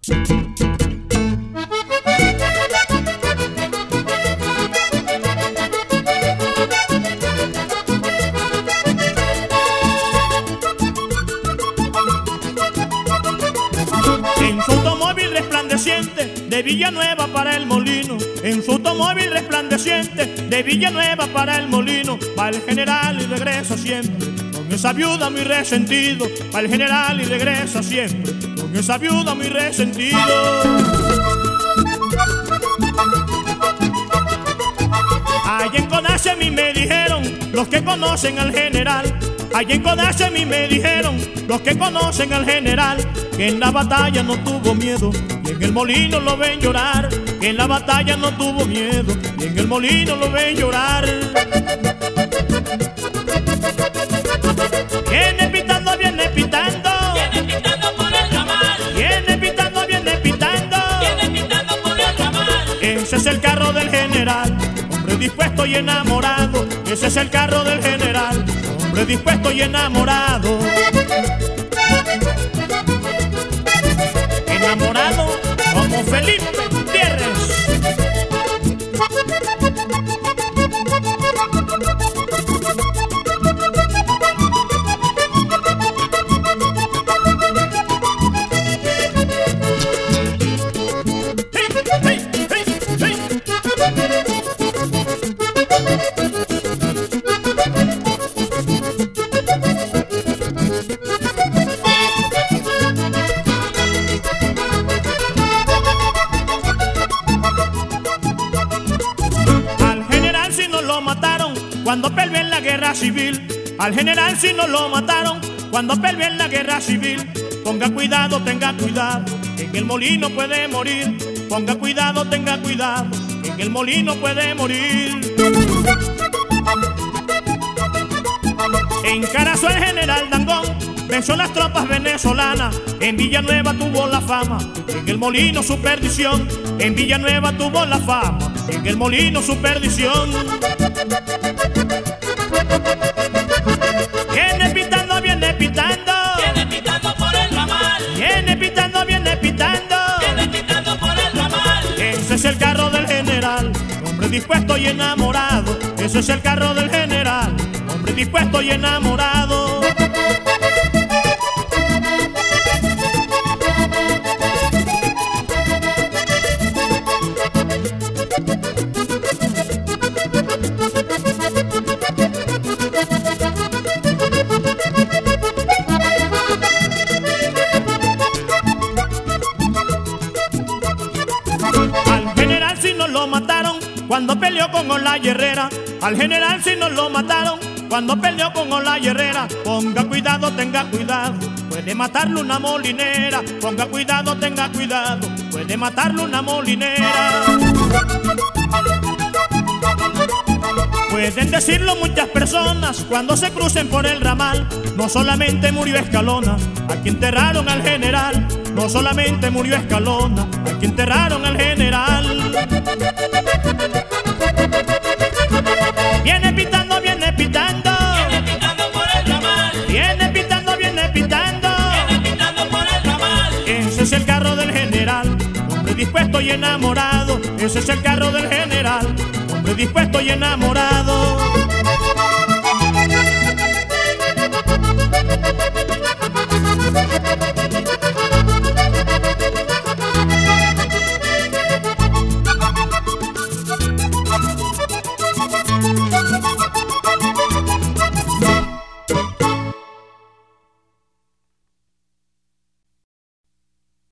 En su automóvil resplandeciente de Villanueva para el molino, en su automóvil resplandeciente de Villanueva para el molino, va el general y regresa siempre, con esa viuda muy resentido, va el general y regresa siempre, con esa viuda muy resentido. Allá en Conace a mí me dijeron los que conocen al general, allá en Conace a mí me dijeron los que conocen al general, que en la batalla no tuvo miedo y en el molino lo ven llorar, que en la batalla no tuvo miedo y en el molino lo ven llorar. Viene pitando, viene pitando, Viene pitando por el ramal, viene pitando, viene pitando, viene pitando por el ramal. ese es el carro del general, hombre dispuesto y enamorado, ese es el carro del general, hombre dispuesto y enamorado. Enamorado como Felipe Gutiérrez. Hey, hey, hey, hey. Cuando peleó en la guerra civil, al general si no lo mataron, cuando peleó en la guerra civil, ponga cuidado, tenga cuidado, que en el molino puede morir, ponga cuidado, tenga cuidado, que en el molino puede morir. Encarazó el general Dangón, venció las tropas venezolanas, en Villanueva tuvo la fama, en el molino su perdición, en Villanueva tuvo la fama, en el molino su perdición. Viene pitando, viene pitando, Viene pitando por el ramal, viene pitando, viene pitando, viene pitando por el ramal. ese es el carro del general, hombre dispuesto y enamorado, ese es el carro del general, hombre dispuesto y enamorado. Cuando peleó con Olaya Herrera, al general si no lo mataron, cuando peleó con Olaya Herrera, ponga cuidado, tenga cuidado, puede matarle una molinera, ponga cuidado, tenga cuidado, puede matarle una molinera. Pueden decirlo muchas personas cuando se crucen por el ramal, no solamente murió Escalona, aquí enterraron al general, no solamente murió Escalona, aquí enterraron al general. Viene pitando, viene pitando, Viene pitando por el ramal, viene pitando, viene pitando, viene pitando por el ramal. ese es el carro del general, hombre dispuesto y enamorado, ese es el carro del general, hombre dispuesto y enamorado.